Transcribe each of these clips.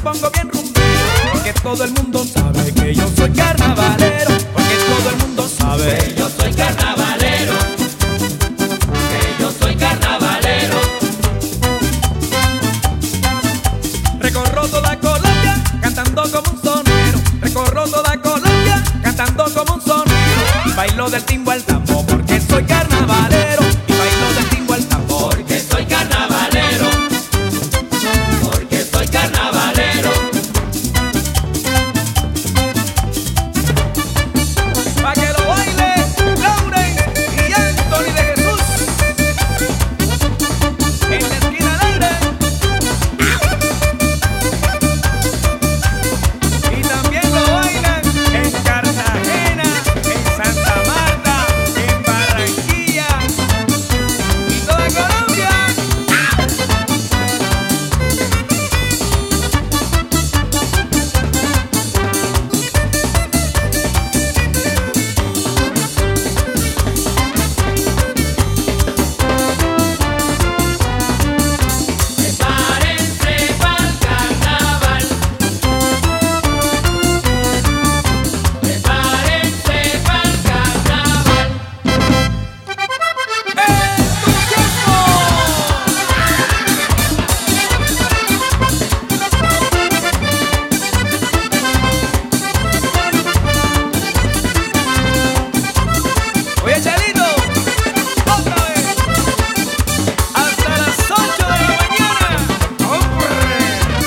pongo bien rumbero, porque todo el mundo sabe que yo soy carnavalero, porque todo el mundo sabe que yo soy carnavalero, que yo soy carnavalero. Recorro toda Colombia cantando como un sonero, recorro toda Colombia cantando como un sonero, y bailo del timbo al tambo porque soy carnavalero, y bailo del timbo al tambo porque soy carnavalero, porque soy carnavalero. Pa' que lo baile Lauren y Anthony de Jesús en la esquina alegre. Y también lo bailan en Cartagena, en Santa Marta, en Barranquilla y toda Colombia. Prepárense pa'l carnaval, prepárense pa'l carnaval. Oye, Chelito, otra vez, hasta las 8 de la mañana. ¡Hombre!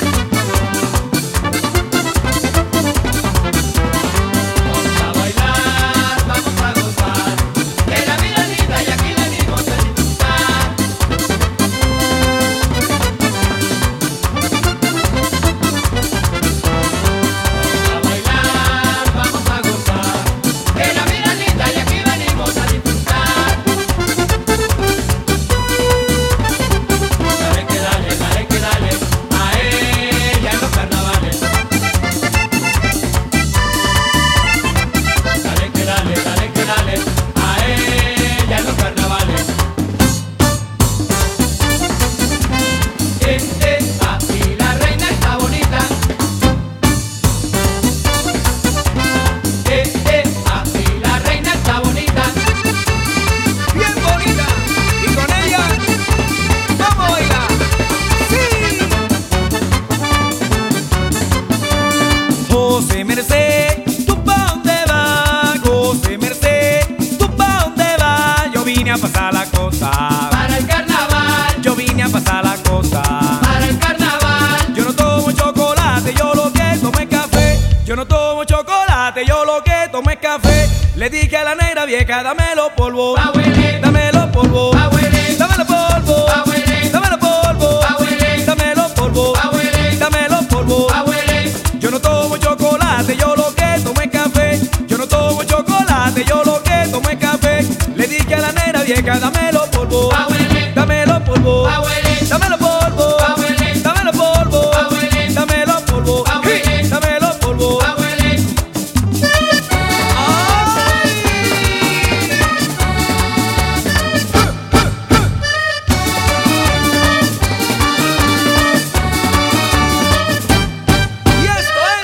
Vamos a bailar, vamos a gozar, que la vida es linda y aquí venimos a disfrutar. Vamos a bailar, vamos a gozar, que la vida es linda y aquí venimos a disfrutar. Dale que dale, a ella en los carnavales. Dale que dale, a ella en los carnavales. Aquí la reina está bonita. Aquí la reina está bonita. Bien bonita, y con ella vamos a bailar. ¡Sí! José Merced, ¿tú pa' dónde vas? José Merced, ¿tú pa' dónde vas? Yo vine a pasar la cosa, Para el carnaval, yo vine a pasar la cosa. para el carnaval. Yo no tomo chocolate, yo lo que tomo es café. Yo no tomo chocolate, yo lo que tomo es café. Le dije a la negra vieja, dame los polvos, Pa' huele, dame los polvos, pa' huele, dame los polvos, pa' huele, dame los polvos, pa' huele, dame los polvos, pa' huele, dame los polvos. pa' huele. Yo no tomo chocolate, yo lo que tomo es café. Yo no tomo chocolate, yo lo que tomo es café. Le dije a la negra vieja, dame los polvos, Pa' huele, dame los polvos, pa' huele, dame los polvos, pa' huele, dame los polvos, pa' huele, dame los polvos, pa' huele, dame los polvos. pa' huele. Y esto es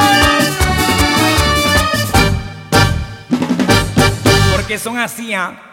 Carnaval. Porque son así, ¿ah?